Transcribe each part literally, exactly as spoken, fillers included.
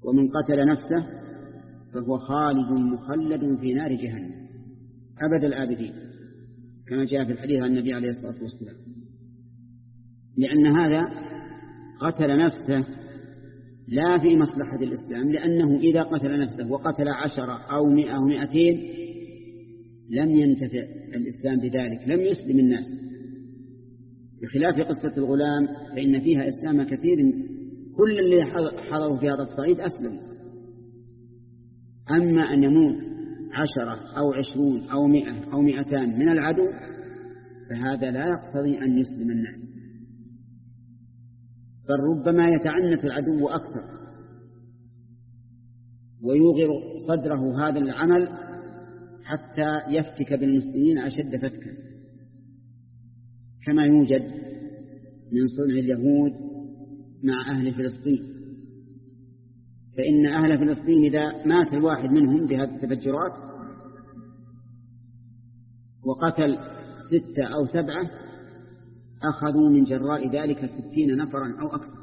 ومن قتل نفسه فهو خالد مخلد في نار جهنم أبد الآبدين، كما جاء في الحديث عن النبي عليه الصلاة والسلام. لأن هذا قتل نفسه لا في مصلحة الإسلام، لأنه إذا قتل نفسه وقتل عشرة أو مئة أو مئتين لم ينتفع الإسلام بذلك، لم يسلم الناس، بخلاف قصة الغلام فإن فيها إسلام كثير، كل اللي حضروا في هذا الصعيد أسلم. أما أن يموت عشرة أو عشرون أو مئة أو مئتان من العدو فهذا لا يقتضي أن يسلم الناس، بل ربما يتعنت العدو أكثر ويوغر صدره هذا العمل حتى يفتك بالمسلمين أشد فتكا، كما يوجد من صنع اليهود مع أهل فلسطين. فإن أهل فلسطين إذا مات الواحد منهم بهذه التفجرات وقتل ستة أو سبعة أخذوا من جراء ذلك ستين نفرا أو أكثر،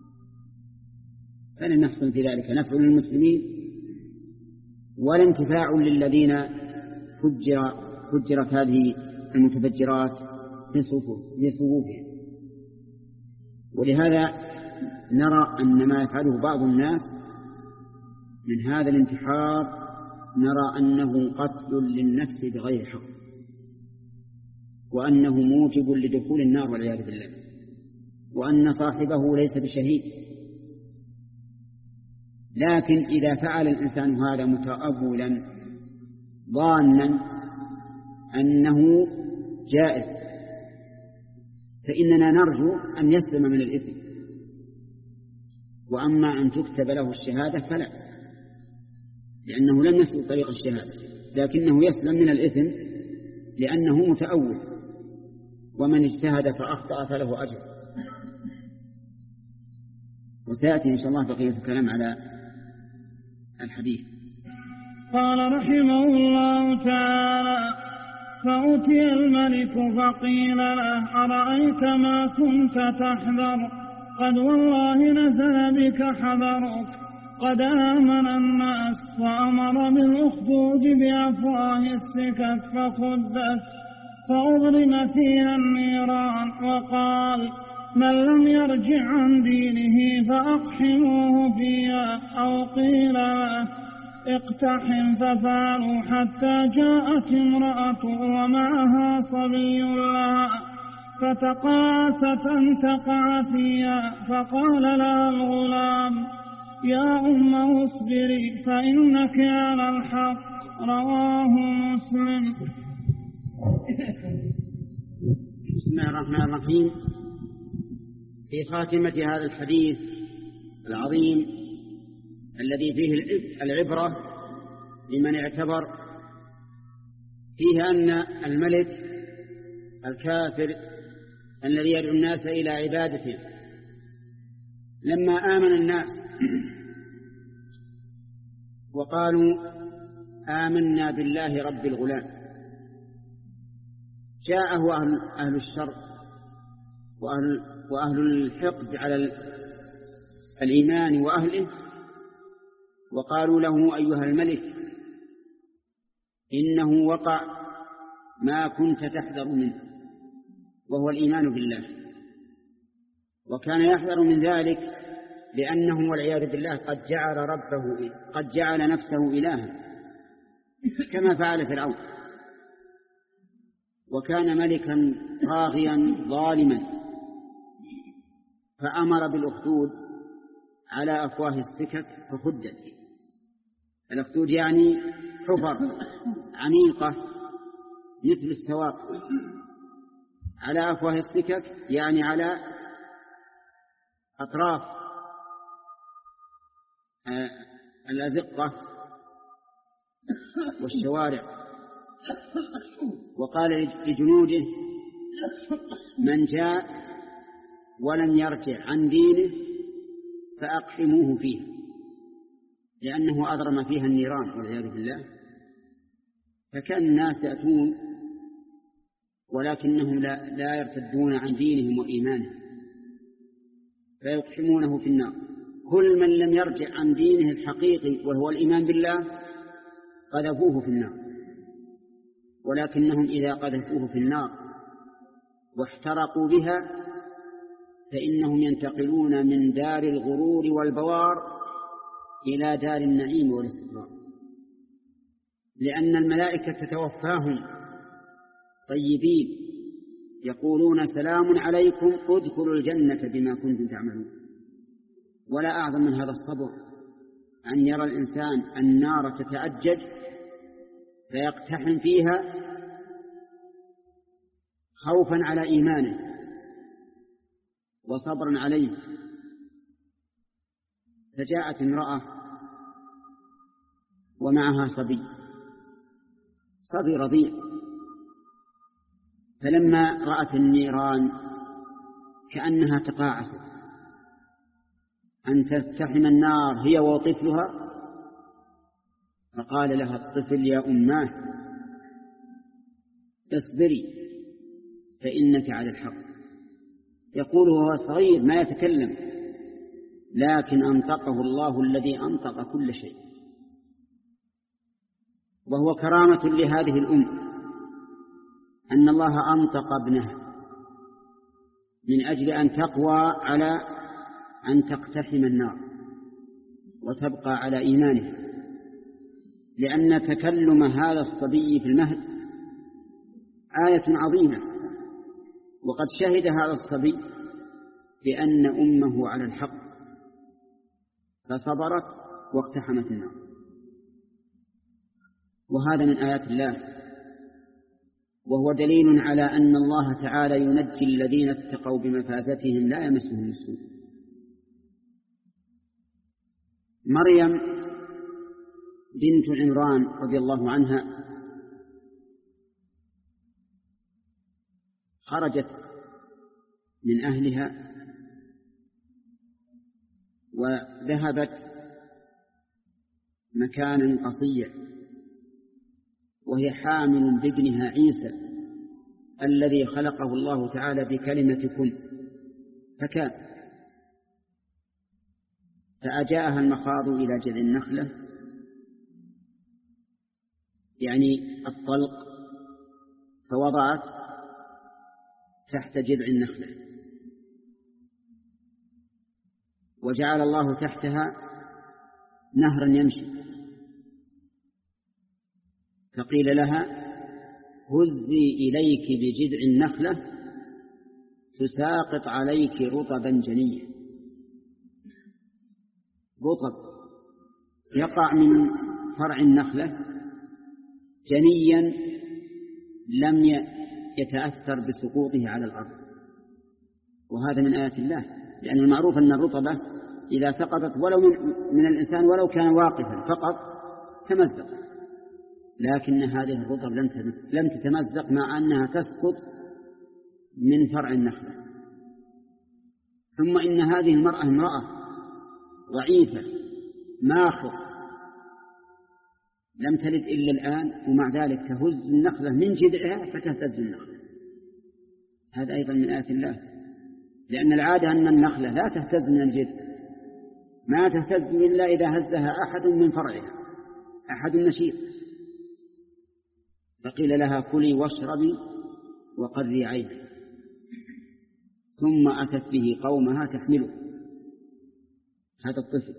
فلن يحصل في ذلك نفع للمسلمين ولا انتفاع للذين فجر فجرت هذه المتفجرات في صفوفهم. ولهذا نرى أن ما يفعله بعض الناس من هذا الانتحار نرى أنه قتل للنفس بغير حق، وأنه موجب لدخول النار والعياذ بالله، وأن صاحبه ليس بشهيد. لكن إذا فعل الإنسان هذا متأولا ظانا أنه جائز فإننا نرجو أن يسلم من الإثم، وأما أن تكتب له الشهادة فلا، لأنه لم يسلك طريق الشهادة، لكنه يسلم من الإثم لأنه متأول، ومن اجتهد فأخطأ فله أجر. وسيأتي إن شاء الله بقية الكلام على الحديث. قال رحمه الله تعالى: فأتي الملك فقيل له: أرأيت ما كنت تحذر؟ قد والله نزل بك حذرك، قد آمن الناس وأمر بالأخدود بأفواه السكك فخدت فأضرم فيها النيران، وقال: من لم يرجع عن دينه فأقحموه فيها، أو قيل له: اقتحم، ففعلوا حتى جاءت امرأة ومعها صبي لها فتقاست أن تقع فيها، فقال لها الغلام: يا أم اصبري فإنك على الحق. رواه مسلم. بسم الله الرحمن الرحيم. في خاتمة هذا الحديث العظيم الذي فيه العبرة لمن اعتبر، فيه أن الملك الكافر الذي يدعو الناس إلى عبادته لما آمن الناس وقالوا آمنا بالله رب الغلام، جاءه أهل, أهل الشر وأهل, وأهل الحقد على الإيمان وأهله، وقالوا له: أيها الملك، إنه وقع ما كنت تحذر منه، وهو الإيمان بالله، وكان يحذر من ذلك لأنه والعياذ بالله قد جعل ربه قد جعل نفسه إلها كما فعل فرعون، وكان ملكا طاغيا ظالما، فأمر بالأخدود على أفواه السكك فخدت. الأخدود يعني حفر عميقة مثل السواق، على أفواه السكك يعني على أطراف الأزقة والشوارع. وقال لجنوده: من جاء ولم يرجع عن دينه فأقحموه فيه، لأنه أضرم فيها النيران والعياذ بالله. فكان الناس يأتون ولكنهم لا, لا يرتدون عن دينهم وإيمانهم فيقحمونه في النار كل من لم يرجع عن دينه الحقيقي وهو الإيمان بالله قذفوه في النار، ولكنهم إذا قذفوه في النار واحترقوا بها فإنهم ينتقلون من دار الغرور والبوار إلى دار النعيم والاستقرار، لأن الملائكة تتوفاهم طيبين يقولون سلام عليكم ادخلوا الجنة بما كنتم تعملون. ولا أعظم من هذا الصبر أن يرى الإنسان النار تتأجج فيقتحم فيها خوفا على إيمانه وصبرا عليه. فجاءت امرأة ومعها صبي صبي رضيع، فلما رأت النيران كأنها تقاعست أن تلتحم النار هي وطفلها، فقال لها الطفل يا أماه اصبري فإنك على الحق. يقول وهو صغير ما يتكلم، لكن أنطقه الله الذي أنطق كل شيء، وهو كرامة لهذه الأم أن الله أنطق ابنها من أجل أن تقوى على أن تقتحم النار وتبقى على إيمانه، لأن تكلم هذا الصبي في المهد آية عظيمة، وقد شهد هذا الصبي بأن أمه على الحق فصبرت واقتحمت النار. وهذا من آيات الله، وهو دليل على أن الله تعالى ينجي الذين اتقوا بمفازتهم لا يمسهم السوء. مريم بنت عمران رضي الله عنها خرجت من أهلها وذهبت مكانا قصيا وهي حامل بابنها عيسى الذي خلقه الله تعالى بكلمة كن فكان. فأجاءها المخاض إلى جذع النخلة يعني الطلق، فوضعت تحت جذع النخلة، وجعل الله تحتها نهرا يمشي، فقيل لها هزي إليك بجذع النخلة تساقط عليك رطبا جنيا. رطب يقع من فرع النخلة جنيا لم يتأثر بسقوطه على الأرض، وهذا من آيات الله، لأن المعروف أن الرطبة إذا سقطت ولو من, من الإنسان ولو كان واقفا فقط تمزق، لكن هذه الرطب لم تتمزق مع أنها تسقط من فرع النخلة. ثم إن هذه المرأة امرأة ضعيفة ماخر لم تلد إلا الآن، ومع ذلك تهز النخلة من جذعها فتهتز النخلة. هذا أيضا من آيات الله، لأن العادة أن النخلة لا تهتز من الجذع، ما تهتز إلا إذا هزها أحد من فرعها، أحد النشيط. فقيل لها كلي واشربي وقري عينك، ثم أتت به قومها تحمله، هذا الطفل،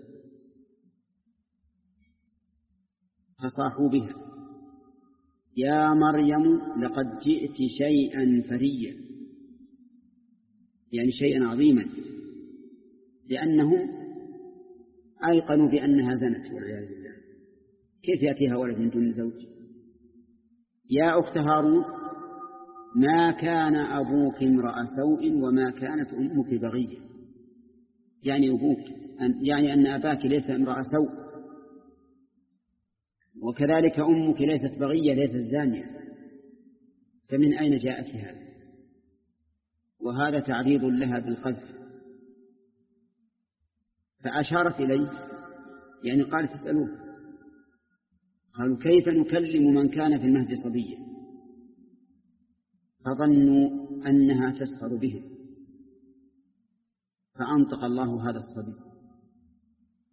فصاحوا بها يا مريم لقد جئت شيئا فريا، يعني شيئا عظيما، لأنهم أيقنوا بأنها زنت والعياذ بالله. كيف يأتيها ولد من دون زوج؟ يا أخت هارون ما كان أبوك امرأ سوء وما كانت أمك بغية، يعني أبوك يعني أن أباك ليس امرأ سوء، وكذلك أمك ليست بغية ليست زانية، فمن أين جاءت هذا؟ وهذا تعريض لها بالقذف. فأشارت إليه، يعني قالت اسألوه، قالوا كيف نكلم من كان في المهد صبيا؟ فظنوا أنها تسخر بهم، فأنطق الله هذا الصبي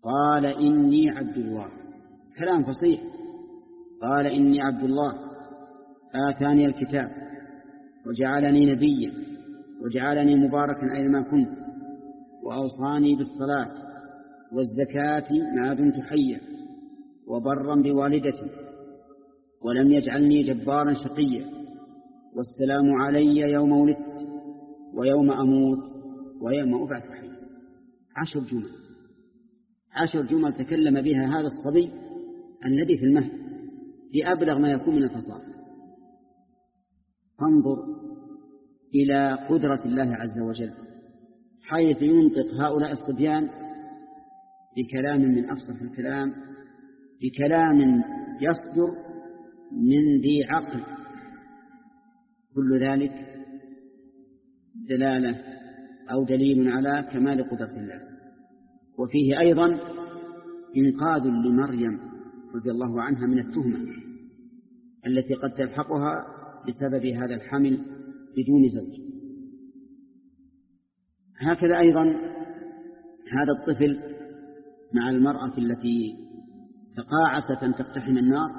قال إني عبد الله. كلام فصيح. قال إني عبد الله آتاني الكتاب وجعلني نبيا وجعلني مباركا أينما كنت وأوصاني بالصلاة والزكاة ما دمت حيا وبرا بوالدتي ولم يجعلني جبارا شقيا والسلام علي يوم ولدت ويوم أموت ويوم أبعث حيا. عشر جمل عشر جمل تكلم بها هذا الصبي الذي في المهد لأبلغ ما يكون من الفصاحة. فانظر إلى قدرة الله عز وجل حيث ينطق هؤلاء الصبيان بكلام من أفصح الكلام، بكلام يصدر من ذي عقل. كل ذلك دلالة أو دليل على كمال قدرة الله. وفيه أيضا إنقاذ لمريم رضي الله عنها من التهمة التي قد تلحقها بسبب هذا الحمل بدون زوج. هكذا أيضا هذا الطفل مع المرأة التي تقاعست أن تقتحم النار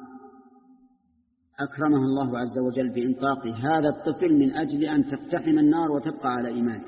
أكرمها الله عز وجل بإنطاق هذا الطفل من أجل أن تقتحم النار وتبقى على إيمانه.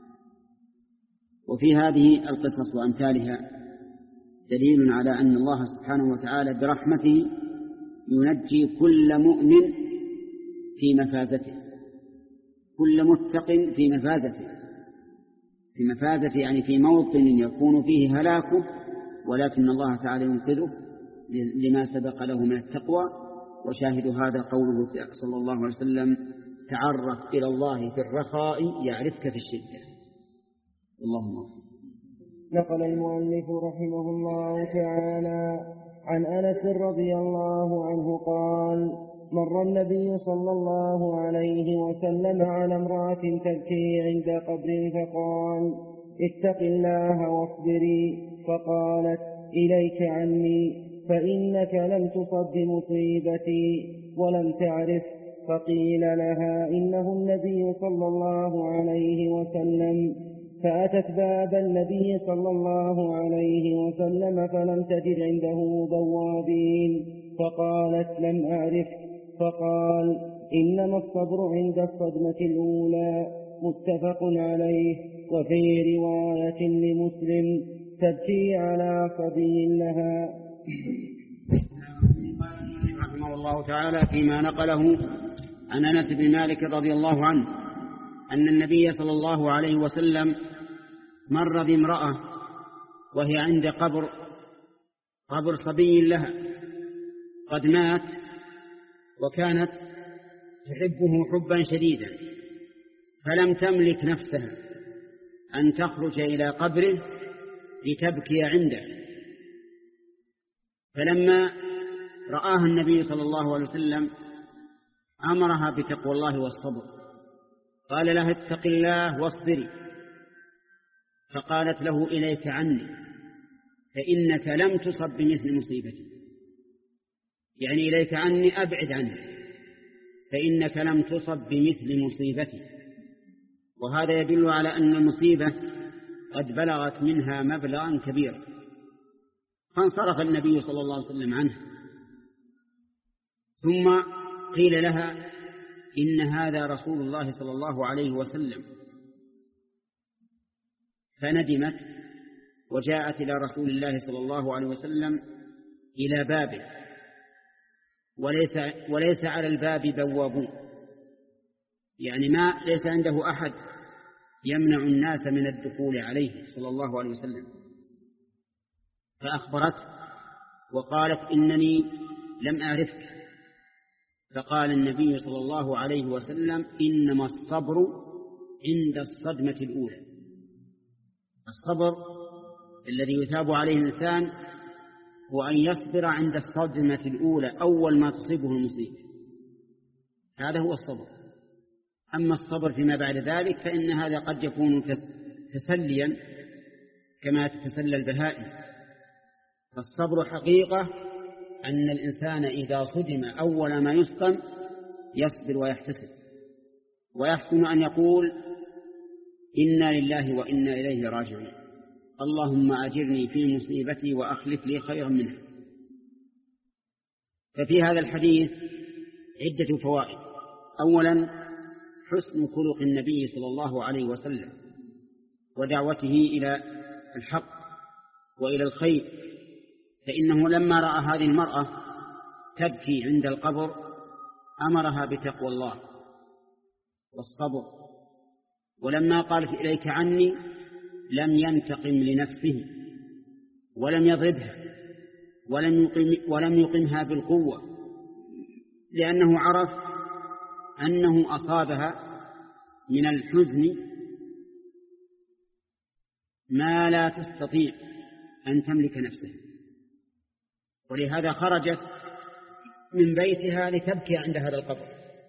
وفي هذه القصص وأمثالها دليل على أن الله سبحانه وتعالى برحمته ينجي كل مؤمن في مفازته، كل متق في مفازته، في مفازته يعني في موطن يكون فيه هلاكه، ولكن الله تعالى ينقذه لما سبق له من التقوى. وشاهد هذا قوله صلى الله عليه وسلم: تعرف إلى الله في الرخاء يعرفك في الشدة. اللهم أكبر. نقل المؤلف رحمه الله تعالى عن أنس رضي الله عنه قال: مر النبي صلى الله عليه وسلم على امرأة تبكي عند قبر فقال: اتق الله واصبري. فقالت: إليك عني، فإنك لم تصب بمصيبتي ولم تعرف. فقيل لها: إنه النبي صلى الله عليه وسلم. فأتت باب النبي صلى الله عليه وسلم فلم تجد عنده بوابين، فقالت: لم أعرف. فقال: إنما الصبر عند الصدمة الأولى. متفق عليه. وفي رواية لمسلم: تبكي على صبي لها. رحمه الله تعالى فيما نقله عن أنس بن مالك رضي الله عنه أن النبي صلى الله عليه وسلم مر بامرأة وهي عند قبر قبر صبي لها قد مات، وكانت تحبه حبا شديدا، فلم تملك نفسها أن تخرج إلى قبره لتبكي عنده. فلما رآها النبي صلى الله عليه وسلم أمرها بتقوى الله والصبر، قال لها: اتق الله واصبري. فقالت له: إليك عني، فإنك لم تصب بمثل مصيبتي، يعني إليك عني أبعد عني، فإنك لم تصب بمثل مصيبتي. وهذا يدل على أن المصيبة قد بلغت منها مبلغا كبيرا. فانصرف النبي صلى الله عليه وسلم عنه، ثم قيل لها: إن هذا رسول الله صلى الله عليه وسلم. فندمت وجاءت إلى رسول الله صلى الله عليه وسلم إلى بابه، وليس, وليس على الباب بوابون، يعني ما ليس عنده أحد يمنع الناس من الدخول عليه صلى الله عليه وسلم. فأخبرت وقالت: إنني لم أعرفك. فقال النبي صلى الله عليه وسلم: إنما الصبر عند الصدمة الأولى. الصبر الذي يثاب عليه الإنسان هو أن يصبر عند الصدمة الأولى أول ما تصيبه المصيبة، هذا هو الصبر. أما الصبر فيما بعد ذلك فإن هذا قد يكون تسليا كما تتسلى البهائم. فالصبر حقيقة أن الإنسان إذا صدم أول ما يصدم يصبر ويحتسب، ويحسن أن يقول: إنا لله وإنا إليه راجعون. اللهم أجرني في مصيبتي وأخلف لي خيرا منها. ففي هذا الحديث عدة فوائد. أولا حسن خلق النبي صلى الله عليه وسلم ودعوته إلى الحق وإلى الخير، فإنه لما رأى هذه المرأة تبكي عند القبر أمرها بتقوى الله والصبر، ولما قالت إليك عني لم ينتقم لنفسه ولم يضربها ولم يقم ولم يقمها بالقوة، لأنه عرف أنه أصابها من الحزن ما لا تستطيع أن تملك نفسها، ولهذا خرجت من بيتها لتبكي عند هذا القبر.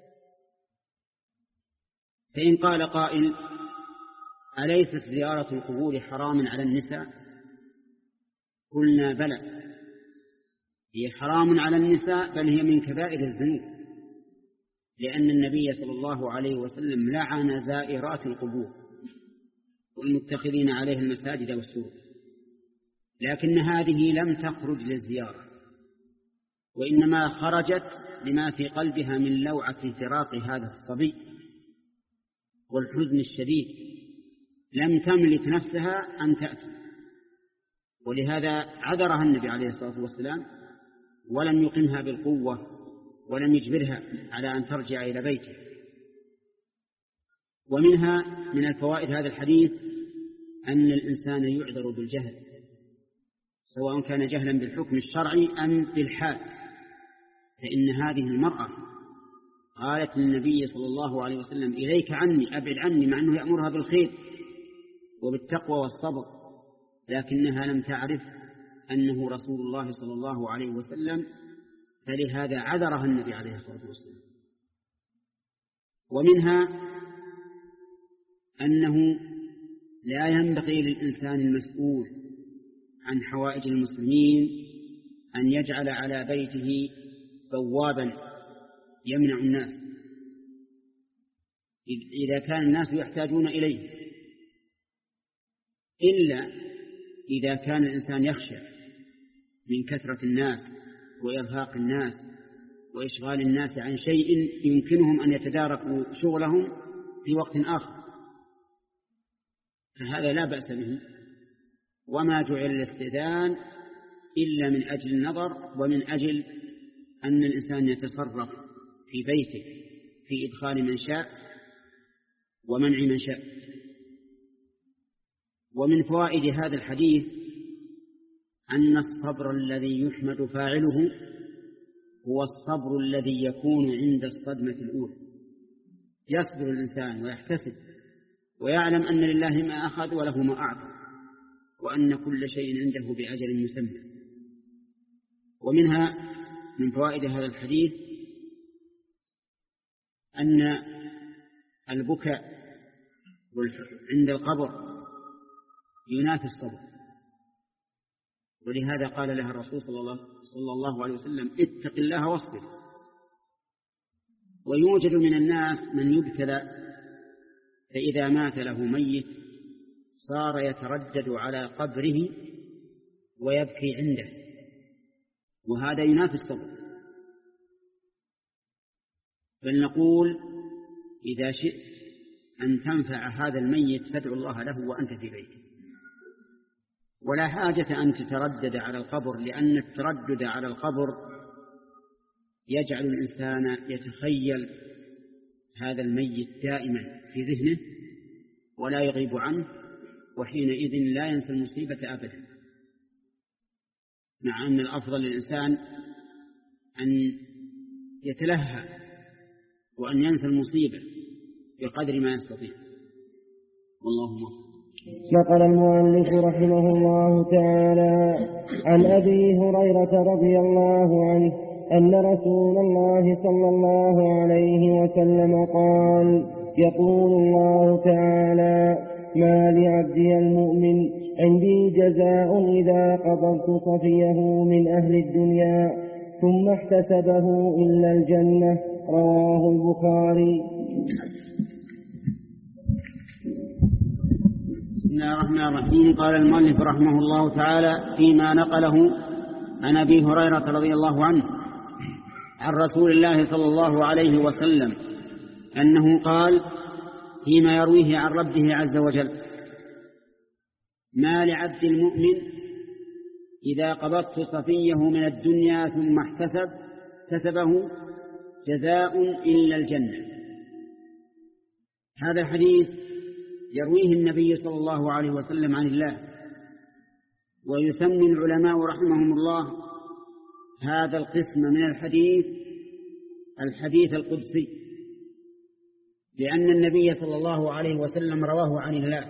فإن قال قائل أليست زيارة القبور حرام على النساء؟ قلنا بلى، هي حرام على النساء، بل هي من كبائر الذنوب، لأن النبي صلى الله عليه وسلم لعن زائرات القبور والمتخذين عليها المساجد والسور، لكن هذه لم تخرج للزيارة، وإنما خرجت لما في قلبها من لوعة فراق هذا الصبي والحزن الشديد، لم تملك نفسها أن تأتي، ولهذا عذرها النبي عليه الصلاة والسلام ولم يقمها بالقوة ولم يجبرها على أن ترجع إلى بيته. ومنها من الفوائد هذا الحديث أن الإنسان يعذر بالجهل، سواء كان جهلا بالحكم الشرعي أم بالحال، فإن هذه المرأة قالت للنبي صلى الله عليه وسلم إليك عني، أبعد عني، مع أنه يأمرها بالخير وبالتقوى والصبر، لكنها لم تعرف أنه رسول الله صلى الله عليه وسلم، فلهذا عذرها النبي عليه الصلاة والسلام. ومنها أنه لا ينبغي للإنسان المسؤول عن حوائج المسلمين أن يجعل على بيته بوابا يمنع الناس إذا كان الناس يحتاجون إليه، إلا إذا كان الإنسان يخشى من كثرة الناس وإرهاق الناس وإشغال الناس عن شيء يمكنهم أن يتداركوا شغلهم في وقت آخر، فهذا لا بأس به. وما جعل الاستئذان إلا من أجل النظر ومن أجل أن الإنسان يتصرف في بيته في إدخال من شاء ومنع من شاء. ومن فوائد هذا الحديث أن الصبر الذي يحمد فاعله هو الصبر الذي يكون عند الصدمة الأولى، يصبر الإنسان ويحتسب ويعلم أن لله ما أخذ وله ما أعطى، وأن كل شيء عنده بأجل مسمى. ومنها من فوائد هذا الحديث أن البكاء عند القبر ينافي الصبر، ولهذا قال لها الرسول صلى الله عليه وسلم اتق الله واصبر. ويوجد من الناس من يبتلى فإذا مات له ميت صار يتردد على قبره ويبكي عنده، وهذا ينافي الصبر. بل نقول إذا شئت أن تنفع هذا الميت فادعو الله له وأنت في بيته، ولا حاجة أن تتردد على القبر، لأن التردد على القبر يجعل الإنسان يتخيل هذا الميت دائما في ذهنه ولا يغيب عنه، وحينئذ لا ينسى المصيبة أبدا، مع أن الأفضل للإنسان أن يتلهى وأن ينسى المصيبة بقدر ما يستطيع. والله موفق. نقل المؤلف رحمه الله تعالى عن أبي هريرة رضي الله عنه أن رسول الله صلى الله عليه وسلم قال: يقول الله تعالى: ما لعبدي المؤمن عندي جزاء إذا قبضت صفيه من أهل الدنيا ثم احتسبه إلا الجنة. رواه البخاري. بسم الله الرحمن الرحيم. قال المؤلف رحمه الله تعالى فيما نقله عن أبي هريرة رضي الله عنه عن رسول الله صلى الله عليه وسلم أنه قال فيما يرويه عن ربه عز وجل: ما لعبد المؤمن إذا قبضت صفيه من الدنيا ثم احتسب احتسبه جزاء إلا الجنة. هذا الحديث يرويه النبي صلى الله عليه وسلم عن الله، ويسمي العلماء رحمهم الله هذا القسم من الحديث الحديث القدسي، لأن النبي صلى الله عليه وسلم رواه عن الله.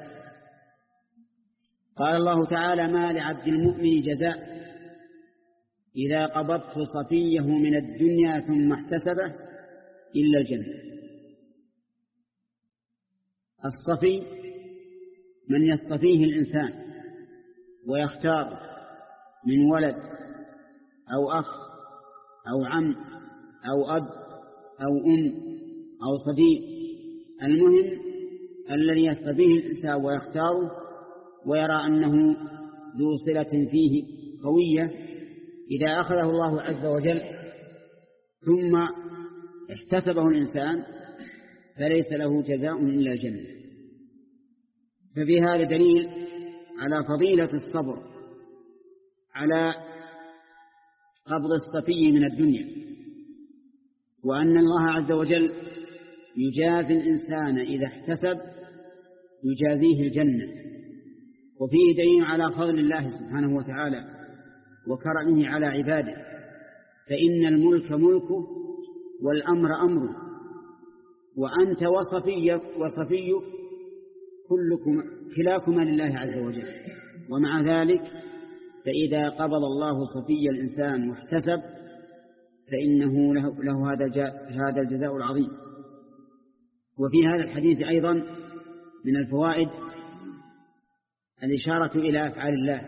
قال الله تعالى: ما لعبد المؤمن جزاء إذا قبضت صفيه من الدنيا ثم احتسبه إلا الجنة. الصفي من يصطفيه الإنسان ويختار من ولد أو أخ أو عم أو أب أو أم أو صديق، المهم الذي يصطفيه الإنسان ويختاره ويرى أنه ذو صلة فيه قوية، إذا أخذه الله عز وجل ثم احتسبه الإنسان فليس له جزاء إلا الجنة. ففي هذا دليل على فضيلة الصبر على قبض الصفي من الدنيا، وأن الله عز وجل يجازي الإنسان إذا احتسب يجازيه الجنة. وفيه دليل على فضل الله سبحانه وتعالى وكرمه على عباده، فإن الملك ملكه والأمر أمره، وأنت وصفيك وصفيك كلكم كلاكما لله عز وجل. ومع ذلك فإذا قبض الله صفي الإنسان واحتسب فإنه له, له هذا الجزاء العظيم. وفي هذا الحديث أيضا من الفوائد الإشارة إلى أفعال الله: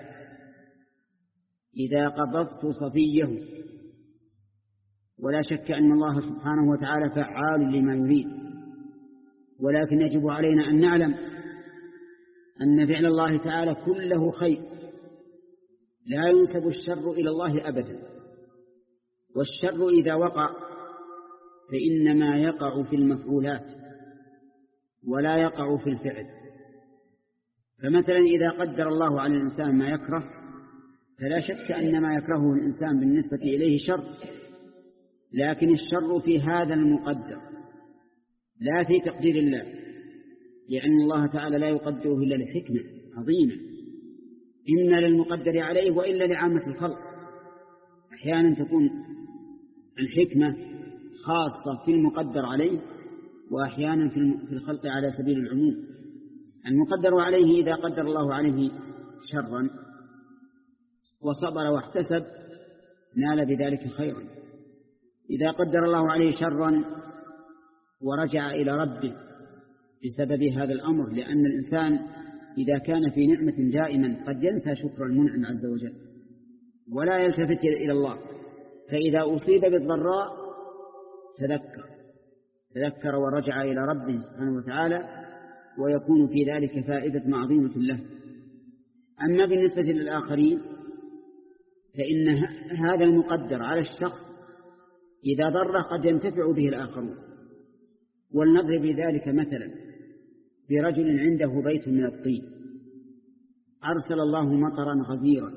إذا قبضت صفيه. ولا شك أن الله سبحانه وتعالى فعال لما يريد، ولكن يجب علينا أن نعلم أن فعل الله تعالى كله خير، لا ينسب الشر إلى الله أبدا. والشر إذا وقع فإنما يقع في المفعولات ولا يقع في الفعل. فمثلا إذا قدر الله على الإنسان ما يكره فلا شك أن ما يكرهه الإنسان بالنسبة إليه شر، لكن الشر في هذا المقدر لا في تقدير الله، لأن الله تعالى لا يقدره إلا لحكمة عظيمة، إما للمقدر عليه وإلا لعامة الخلق. أحيانا تكون الحكمة خاصة في المقدر عليه، وأحيانا في الخلق على سبيل العموم. المقدر عليه إذا قدر الله عليه شرا وصبر واحتسب نال بذلك خيرا. إذا قدر الله عليه شرا ورجع إلى ربه بسبب هذا الأمر، لأن الإنسان إذا كان في نعمة دائما قد ينسى شكر المنعم عز وجل ولا يلتفت إلى الله، فإذا أصيب بالضراء تذكر تذكر ورجع إلى ربه سبحانه وتعالى، ويكون في ذلك فائدة عظيمة له. أما بالنسبة للآخرين فإن هذا المقدر على الشخص إذا ضر قد ينتفع به الآخرون. ولنضرب ذلك مثلا برجل عنده بيت من الطين، أرسل الله مطرا غزيرا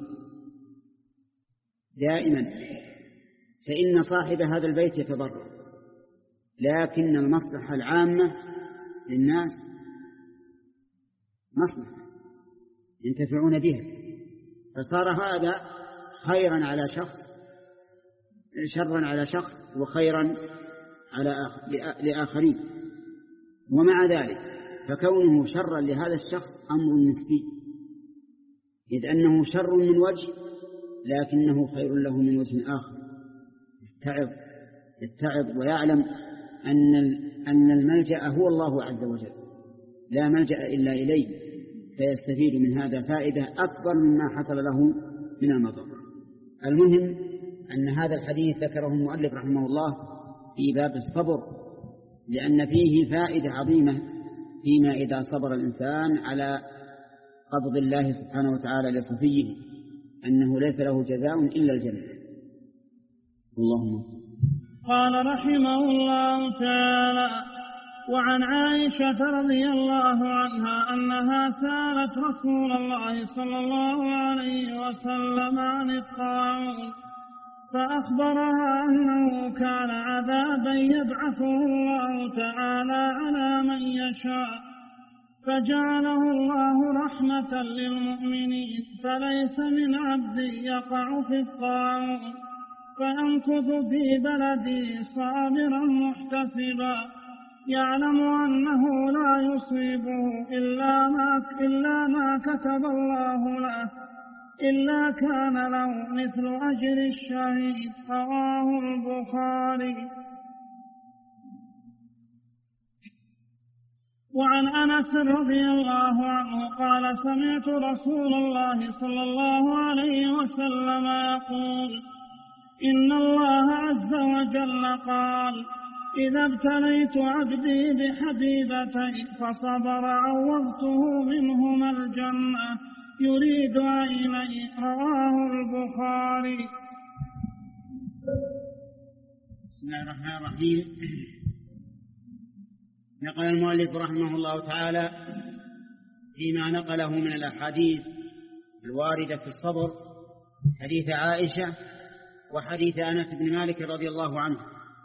دائما، فإن صاحب هذا البيت يتضرر، لكن المصلحة العامة للناس مصلحة ينتفعون بها، فصار هذا خيرا على شخص شرا على شخص وخيرا على لآخرين. ومع ذلك فكونه شرا لهذا الشخص أمر نسبي، إذ أنه شر من وجه لكنه خير له من وجه آخر. يتعظ يتعظ ويعلم أن أن الملجأ هو الله عز وجل، لا ملجأ إلا إليه، فيستفيد من هذا فائدة أكبر مما حصل له من المضر. المهم أن هذا الحديث ذكره المؤلف رحمه الله في باب الصبر، لأن فيه فائدة عظيمة فيما إذا صبر الإنسان على قبض الله سبحانه وتعالى لصفيه أنه ليس له جزاء إلا الجنة. اللهم قال رحمه الله تعالى: وعن عائشة رضي الله عنها أنها سألت رسول الله صلى الله عليه وسلم عن الطاعون فأخبرها أنه كان عذابا يبعثه الله تعالى على من يشاء فجعله الله رحمة للمؤمنين، فليس من عبد يقع في الطاعون فيمكث في بلده صابرا محتسبا يعلم أنه لا يصيبه إلا ما, إلا ما كتب الله له إلا كان له مثل أجر الشهيد. رواه البخاري. وعن أنس رضي الله عنه قال: سمعت رسول الله صلى الله عليه وسلم يقول: إن الله عز وجل قال: إذا ابتليت عبدي بحبيبتين فصبر عوضته منهما الجنة يريد عيني. رواه البخاري. بسم الله الرحمن الرحيم. نقل المؤلف رحمه الله تعالى فيما نقله من الأحاديث الواردة في الصبر حديث عائشة وحديث أنس بن مالك رضي الله عنه.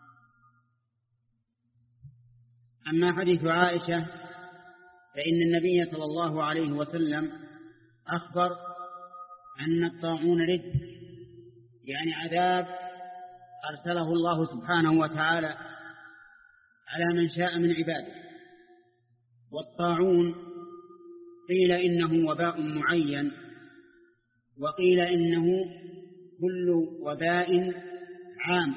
أما حديث عائشة فإن النبي صلى الله عليه وسلم أخبر أن الطاعون رجس، يعني عذاب أرسله الله سبحانه وتعالى على من شاء من عباده. والطاعون قيل إنه وباء معين، وقيل إنه كل وباء عام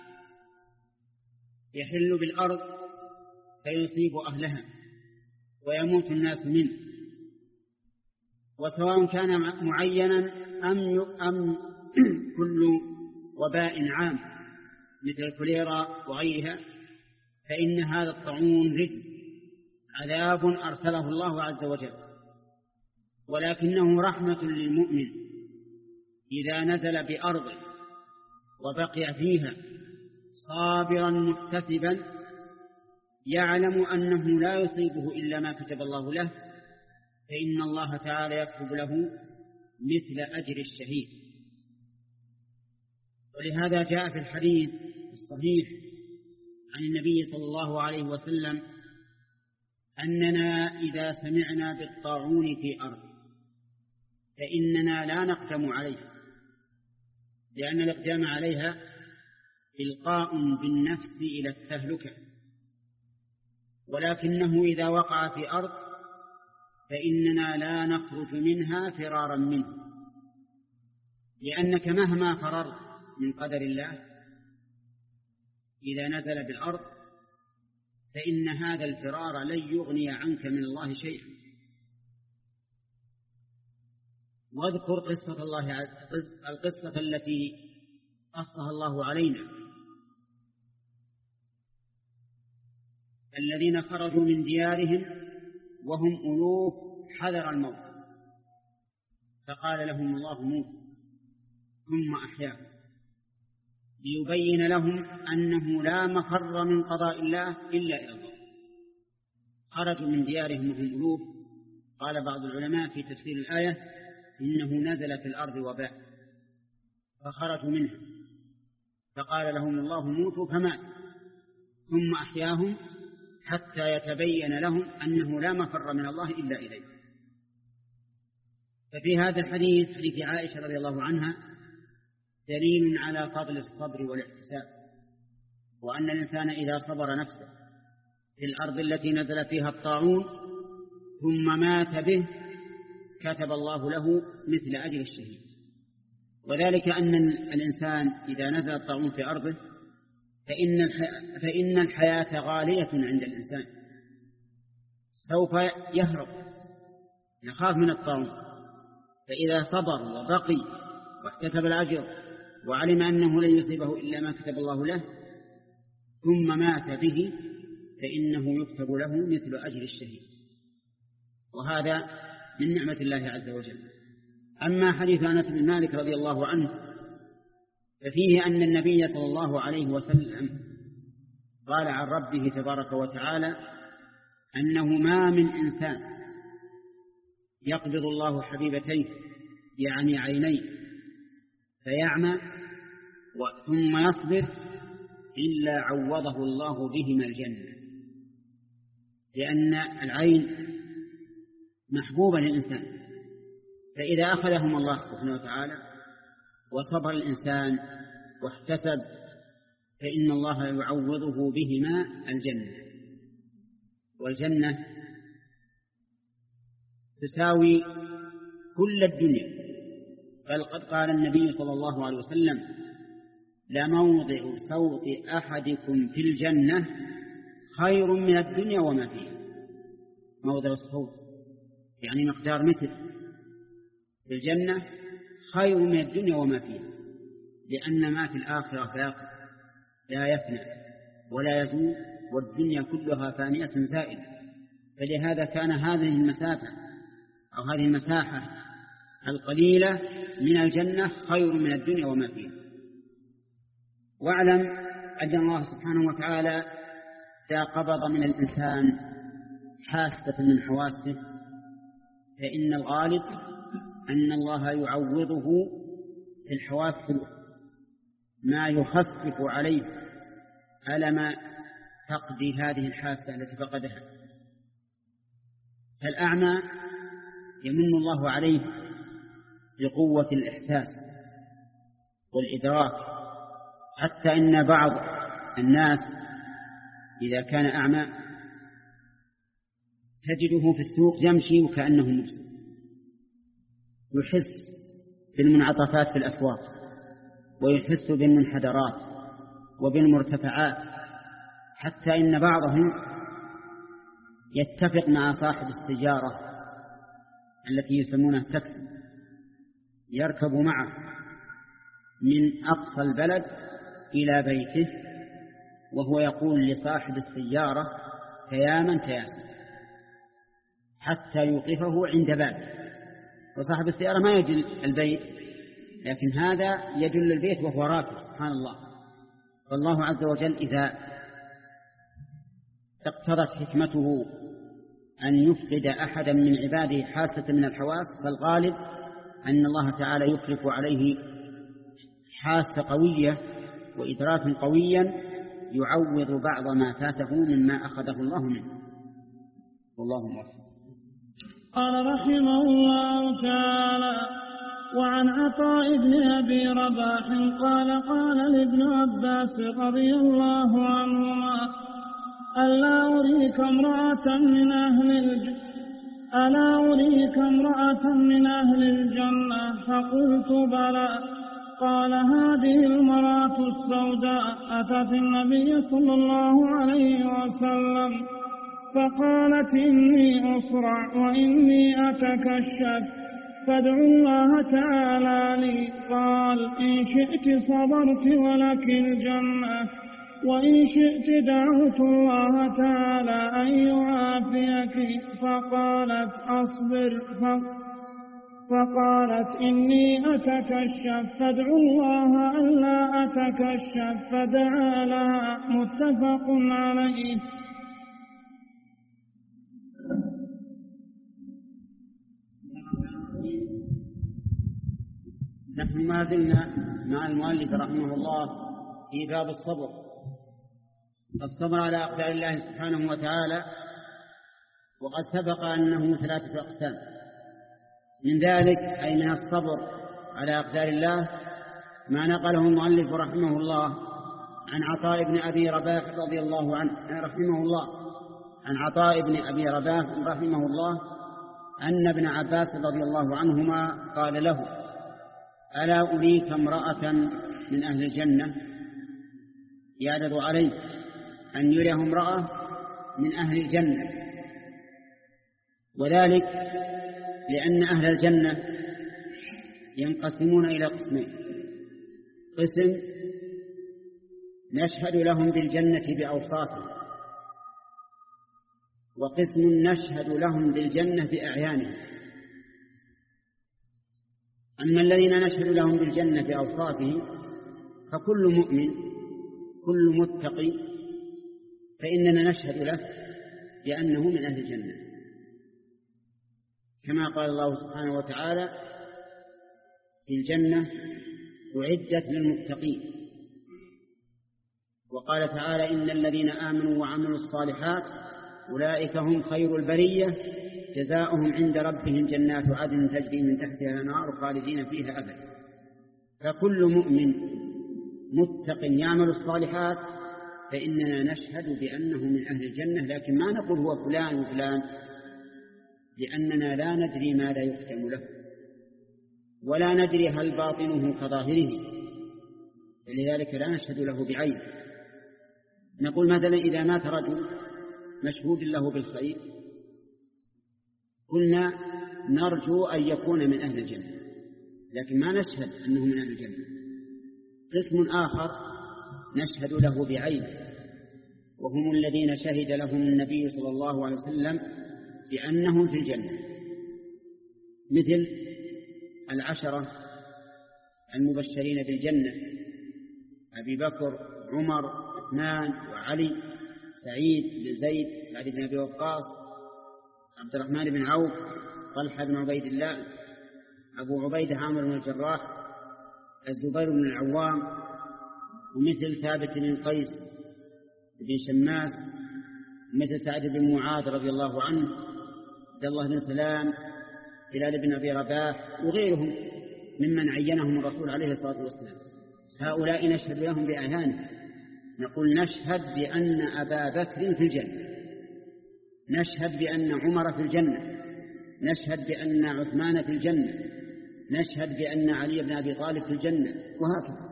يحل بالأرض فيصيب أهلها ويموت الناس منه، وسواء كان معينا أم, أم كل وباء عام مثل الكوليرا وغيرها، فإن هذا الطاعون رجس عذاب أرسله الله عز وجل، ولكنه رحمة للمؤمن إذا نزل بأرضه وبقي فيها صابرا محتسبا يعلم أنه لا يصيبه إلا ما كتب الله له، فإن الله تعالى يكتب له مثل أجر الشهيد. ولهذا جاء في الحديث الصحيح عن النبي صلى الله عليه وسلم أننا إذا سمعنا بالطاعون في أرض فإننا لا نقدم عليها، لأن الإقدام عليها إلقاء بالنفس إلى التهلكة، ولكنه إذا وقع في أرض فإننا لا نخرج منها فرارا منه، لأنك مهما فررت من قدر الله إذا نزل بالأرض فإن هذا الفرار لن يغني عنك من الله شيئا. واذكر قصة الله القصة التي قصها الله علينا، الذين خرجوا من ديارهم وهم ألوف حذر الموت فقال لهم الله موتوا ثم أحياهم ليبين لهم أنه لا مفر من قضاء الله إلا إلى الله. خرجوا من ديارهم وهم ألوف، قال بعض العلماء في تفسير الآية إنه نزل في الأرض وباء فخرجوا منها فقال لهم الله موتوا فمات ثم أحياهم حتى يتبين لهم أنه لا مفر من الله إلا إليه. ففي هذا الحديث حديث عائشة رضي الله عنها دليل على فضل الصبر والاحتساب، وأن الإنسان إذا صبر نفسه في الأرض التي نزل فيها الطاعون ثم مات به كتب الله له مثل أجر الشهيد. وذلك أن الإنسان إذا نزل الطاعون في أرضه فإن الحياة, فإن الحياة غالية عند الإنسان، سوف يهرب يخاف من الطاعون، فإذا صبر وبقي واحتسب الأجر وعلم أنه لن يصيبه إلا ما كتب الله له ثم مات به فإنه يكتب له مثل أجر الشهيد. وهذا من نعمة الله عز وجل. أما حديث أنس بن مالك رضي الله عنه ففيه أن النبي صلى الله عليه وسلم قال عن ربه تبارك وتعالى أنه ما من إنسان يقبض الله حبيبتيه يعني عينيه فيعمى ثم يصبر إلا عوضه الله بهما الجنة، لأن العين محبوبة للإنسان، فإذا أخذهم الله سبحانه وتعالى وصبر الإنسان واحتسب فإن الله يعوضه بهما الجنة. والجنة تساوي كل الدنيا، بل قد قال النبي صلى الله عليه وسلم لموضع صوت أحدكم في الجنة خير من الدنيا وما فيها. موضع الصوت يعني مقدار متر في الجنة خير من الدنيا وما فيها، لأن ما في الآخرة باق لا يفنى ولا يزول، والدنيا كلها فانية زائلة، فلهذا كان هذه المسافة أو هذه المساحة القليلة من الجنة خير من الدنيا وما فيها. واعلم أن الله سبحانه وتعالى إذا قبض من الإنسان حاسة من حواسه فإن الغالب أن الله يعوضه في الحواس ما يخفف عليه ألم فقد هذه الحاسة التي فقدها. فالأعمى يمن الله عليه بقوة الإحساس والإدراك، حتى إن بعض الناس إذا كان أعمى تجده في السوق يمشي وكأنه مبصر، يحس بالمنعطفات في الأسواق، ويحس بالمنحدرات وبالمرتفعات، حتى إن بعضهم يتفق مع صاحب السيارة التي يسمونها تاكسي، يركب معه من أقصى البلد إلى بيته وهو يقول لصاحب السيارة تياما تياسا حتى يوقفه عند بابه، وصاحب السيارة ما يجل البيت، لكن هذا يجل البيت وهو راكب. سبحان الله. فالله عز وجل إذا اقتضت حكمته أن يفقد أحدا من عباده حاسة من الحواس، فالغالب أن الله تعالى يخلف عليه حاسة قوية وإدراك قويا يعوض بعض ما فاته مما أخذه الله منه. والله موفق. قال رحمه الله تعالى: وعن عطاء بن أبي رباح قال قال لابن عباس رضي الله عنهما: ألا أريك امرأة من أهل الجنة ألا أريك امرأة من أهل الجنة؟ فقلت بلى. قال: هذه المرأة السوداء أتت النبي صلى الله عليه وسلم فقالت: إني أصرع وإني أتكشف فادعوا الله تعالى لي. قال: إن شئت صبرت ولك الجنة، وإن شئت دعوت الله تعالى أن يعافيك. فقالت: أصبر. فقالت: إني أتكشف فادعوا الله ألا أتكشف، فدعا لها. متفق عليه. نحن ما زلنا مع المؤلف رحمه الله في باب الصبر. الصبر على أقدار الله سبحانه وتعالى، وقد سبق أنه ثلاثة أقسام. من ذلك أي من الصبر على أقدار الله ما نقله المؤلف رحمه الله عن عطاء بن أبي رباح رضي الله عنه رحمه الله عن عطاء بن أبي رباح رحمه الله أن ابن عباس رضي الله عنهما قال له: ألا أريك امرأة من أهل الجنة؟ يعرض عليه أن يريه امرأة من أهل الجنة، وذلك لأن أهل الجنة ينقسمون إلى قسمين: قسم نشهد لهم بالجنة بأوصافهم، وقسم نشهد لهم بالجنة بأعيانهم. أما الذين نشهد لهم بالجنة بأوصافهم فكل مؤمن كل متقي فإننا نشهد له بأنه من أهل الجنة، كما قال الله سبحانه وتعالى في الجنة أعدت للمتقين، وقال تعالى إن الذين آمنوا وعملوا الصالحات أولئك هم خير البرية جزاؤهم عند ربهم جنات عدن تجري من تحتها الأنهار خالدين فيها أبدا. فكل مؤمن متق يعمل الصالحات فإننا نشهد بأنه من أهل الجنة، لكن ما نقول هو فلان وفلان، لأننا لا ندري ماذا يختم له، ولا ندري هل باطنه كظاهره، لذلك لا نشهد له بعين. نقول مثلا إذا مات رجل مشهود له بالخير قلنا نرجو أن يكون من أهل الجنة، لكن ما نشهد أنه من أهل الجنة. قسم آخر نشهد له بعين، وهم الذين شهد لهم النبي صلى الله عليه وسلم بأنهم في الجنة، مثل العشرة المبشرين بالجنة أبي بكر عمر عثمان وعلي سعيد بن زيد سعد بن أبي وقاص عبد الرحمن بن عوف طلحة بن عبيد الله أبو عبيدة عامر بن الجراح الزبير بن العوام، ومثل ثابت بن قيس بن شماس، مثل سعد بن معاذ رضي الله عنه، عبد الله بن سلام، بلال بن أبي رباح، وغيرهم ممن عينهم الرسول عليه الصلاة والسلام. هؤلاء نشهد لهم بأعيانهم، نقول نشهد بأن أبا بكر في الجنة، نشهد بأن عمر في الجنة، نشهد بأن عثمان في الجنة، نشهد بأن علي بن أبي طالب في الجنة، وهكذا.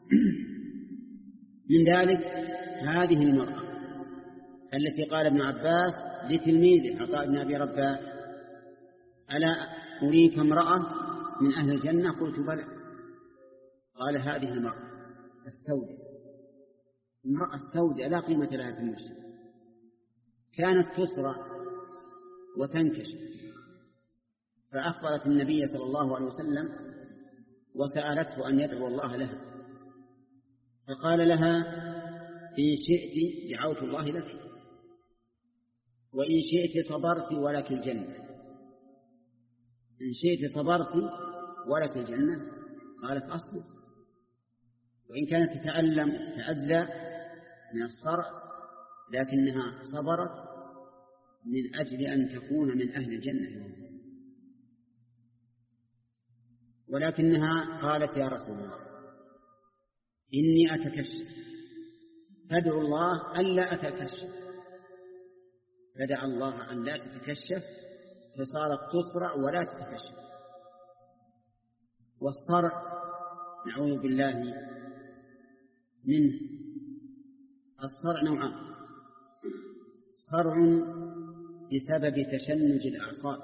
من ذلك هذه المرأة التي قال ابن عباس لتلميذه عطاء بن أبي رباح ألا أريك امرأة من أهل الجنة؟ قلت بلى. قال هذه المرأة السوداء، المرأة السوداء لا قيمة لها في المجتمع، كانت تسرع وتنكشف، فأخبرت النبي صلى الله عليه وسلم وسألته أن يدعو الله لها، فقال لها إن شئت دعوت الله لك، وإن شئت صبرت ولك الجنة، إن شئت صبرت ولك الجنة. قالت أصبر، وإن كانت تتألم تأذى من الصرع لكنها صبرت من أجل أن تكون من أهل الجنة، ولكنها قالت يا رسول الله إني أتكشف، فادعو الله ألا أتكشف، فدعا الله أن لا تتكشف، فصارت تصرع ولا تتكشف. والصرع نعوذ بالله منه، الصرع نوعان: صرع بسبب تشنج الأعصاب،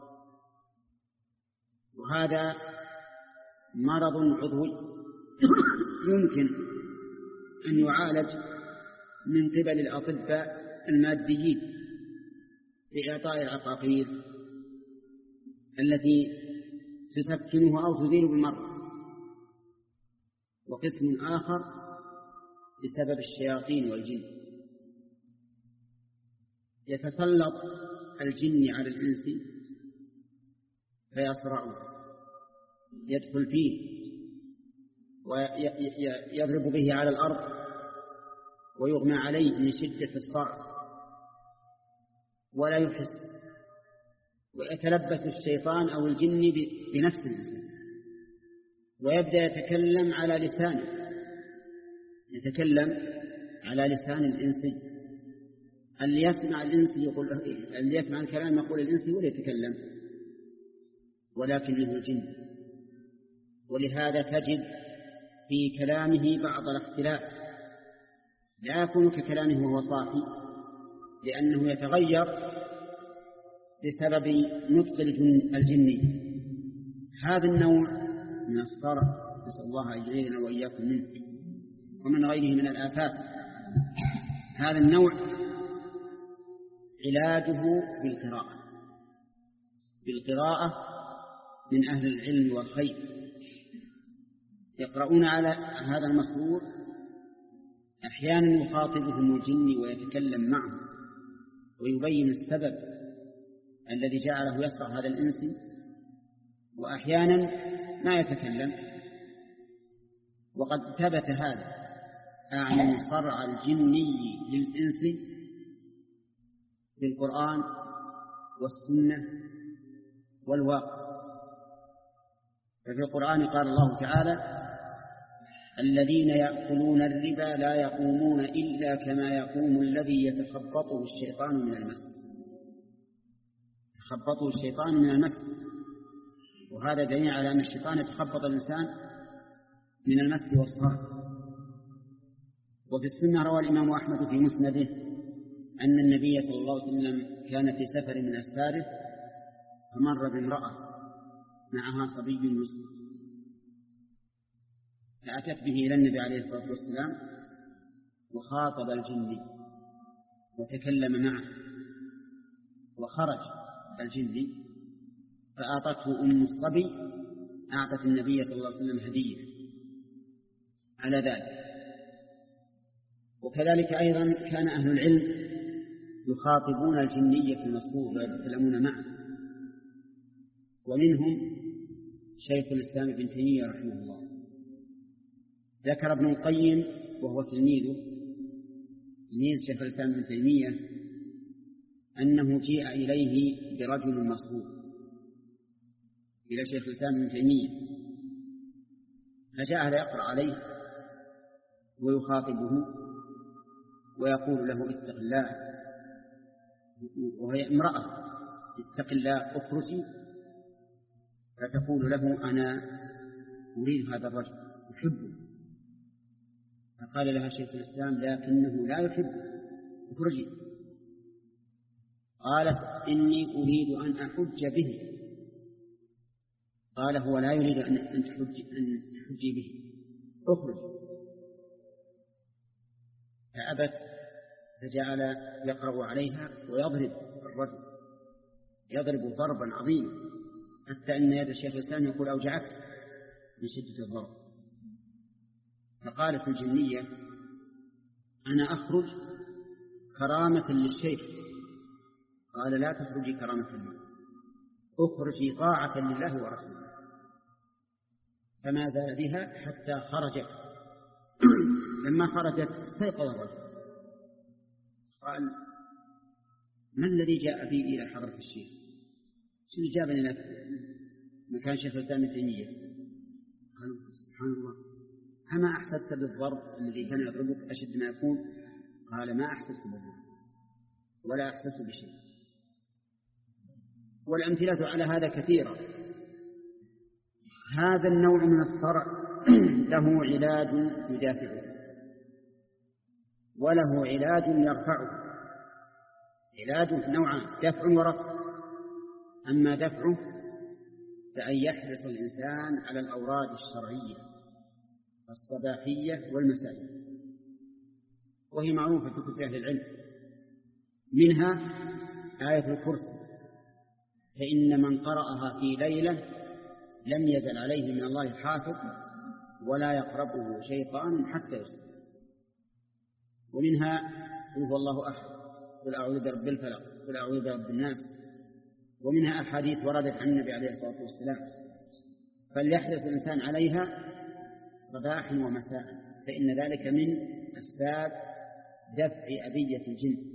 وهذا مرض عضوي يمكن أن يعالج من قبل الأطباء الماديين بإعطاء العقاقير التي تسكنه أو تزيل بالمرة. وقسم آخر بسبب الشياطين والجن، يتسلط الجن على الإنس فيصرعه، يدخل فيه ويضرب به على الأرض ويغمى عليه من شدة الصرع ولا يحس، ويتلبس الشيطان أو الجن بنفس الإنسان ويبدأ يتكلم على لسانه، يتكلم على لسان الإنسي. اللي يسمع الإنسي يقول، اللي يسمع الكلام يقول الإنسي ولا يتكلم، ولكنه الجن. ولهذا تجد في كلامه بعض الاختلاف، لا يكون ككلامه وهو صافي، لأنه يتغير بسبب نطق الجن. هذا النوع من الصرع نسأل الله أن يعيذنا وإياكم منه ومن غيره من الآفات. هذا النوع علاجه بالقراءة، بالقراءة من أهل العلم والخير يقرؤون على هذا المسرور أحيانا يخاطبهم الجن ويتكلم معهم ويبين السبب الذي جعله يصرع هذا الإنس، وأحيانا ما يتكلم. وقد ثبت هذا عن صرع الجني للإنس في القرآن والسنة والواقع. ففي القرآن قال الله تعالى: الذين يأكلون الربا لا يقومون إلا كما يقوم الذي يتخبطه الشيطان من المس يتخبطه الشيطان من المس وهذا دليل على أن الشيطان يتخبط الإنسان من المس والصرع. وفي السنة روى الإمام أحمد في مسنده أن النبي صلى الله عليه وسلم كان في سفر من أسفاره فمر بامرأة معها صبي مسلم، فأتت به إلى النبي عليه الصلاة والسلام وخاطب الجن وتكلم معه، وخرج الجن فأعطته أم الصبي أعطت النبي صلى الله عليه وسلم هدية على ذلك. وكذلك أيضا كان أهل العلم يخاطبون الجنية في المصروف ويتكلمون معه، ومنهم شيخ الإسلام ابن تيمية رحمه الله. ذكر ابن القيم وهو تلميذه تلميذ شيخ الإسلام ابن تيمية أنه جيء إليه برجل مصروف إلى شيخ الإسلام ابن تيمية، فجاء يقرأ عليه ويخاطبه ويقول له: اتق الله، وهي امرأة: اتق الله اخرجي. فتقول له: أنا أريد هذا الرجل أحبه. فقال لها شيخ الإسلام: لكنه لا يحب، اخرجي. قالت: إني أريد أن أحج به. قال: هو لا يريد أن تحجي, أن تحجي به، اخرج. فأبت، فجعل يقرأ عليها ويضرب الرجل، يضرب ضربا عظيما حتى أن يد الشيخ الإسلام يقول: أوجعك من شدة الضرب. فقالت الجنية: أنا أخرج كرامة للشيخ. قال: لا تخرجي كرامة لله، اخرجي طاعة لله ورسوله. فما زال بها حتى خرجت. لما خرجت استيقظ الرجل قال: ما الذي جاء بي إلى حضرة الشيخ؟ شو اللي جابني إلى مكان شيخ الإسلام ابن تيمية؟ قال: سبحان الله، أما أحسست بالضرب الذي كان يضربك أشد ما يكون؟ قال: ما أحسست بالضرب ولا أحسست بشيء. والأمثلة على هذا كثيرة. هذا النوع من الصرع له علاج يدافعه وله علاج يرفعه. علاجه نوعان: دفع ورفع. أما دفعه فأن يحرص الإنسان على الأوراد الشرعية الصباحية والمسائية، وهي معروفة في كتب أهل العلم، منها آية الكرسي: فإن من قرأها في ليلة لم يزل عليه من الله حافظ ولا يقربه شيطان حتى يصبح. ومنها قل هو الله أحد، قل أعوذ برب الفلق، قل أعوذ برب الناس. ومنها أحاديث وردت عن النبي عليه الصلاة والسلام، فليحرص الإنسان عليها صباحا ومساء، فإن ذلك من أسباب دفع أذية الجن.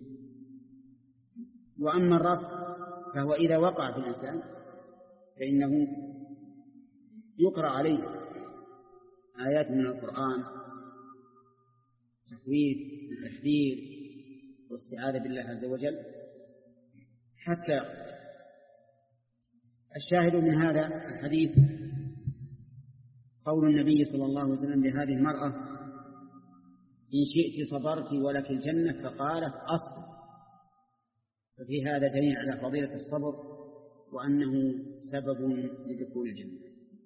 وأما الرفع فهو إذا وقع في الإنسان فإنه يقرأ عليه آيات من القرآن، تخويف، التحذير، والاستعاذة بالله عز وجل حتى. الشاهد من هذا الحديث قول النبي صلى الله عليه وسلم لهذه المرأة: إن شئت صبرت ولك الجنة. فقالت: أصبر. ففي هذا دليل على فضيلة الصبر وأنه سبب لدخول الجنة.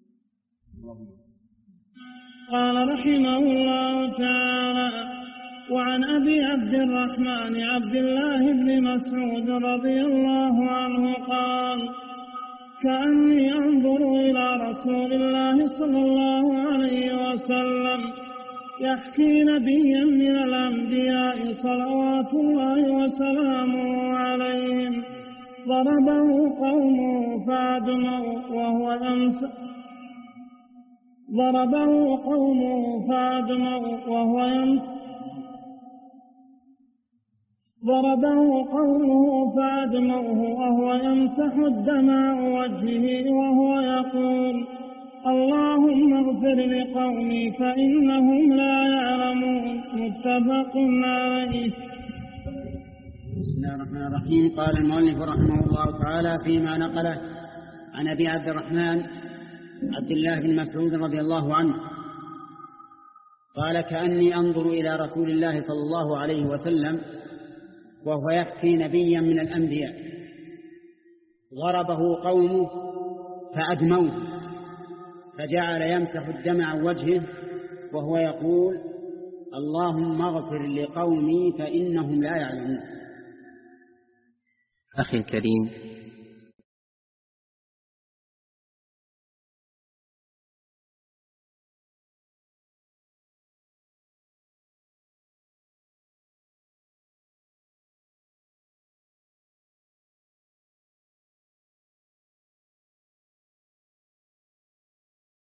قال رحمه الله تعالى: وعن أبي عبد الرحمن عبد الله بن مسعود رضي الله عنه قال: كأني أنظر إلى رسول الله صلى الله عليه وسلم يحكي نبيا من الأنبياء صلوات الله وسلامه عليهم ضربه قومه فأدموا وهو يمسح ضربه قومه فأدموا وهو يمسح ضربه قومه فأدموه وهو يمسح الدماء وجهه وهو يقول اللهم اغفر لقومي فإنهم لا يعلمون. متفق عليه. بسم الله الرحمن الرحيم. قال المؤلف رحمه الله تعالى فيما نقله عن أبي عبد الرحمن عبد الله بن مسعود رضي الله عنه قال كأني أنظر إلى رسول الله صلى الله عليه وسلم وهو يحكي نبيا من الأنبياء ضربه قومه فأدموه فجعل يمسح الدم عن وجهه وهو يقول اللهم اغفر لقومي فإنهم لا يعلمون. أخي الكريم،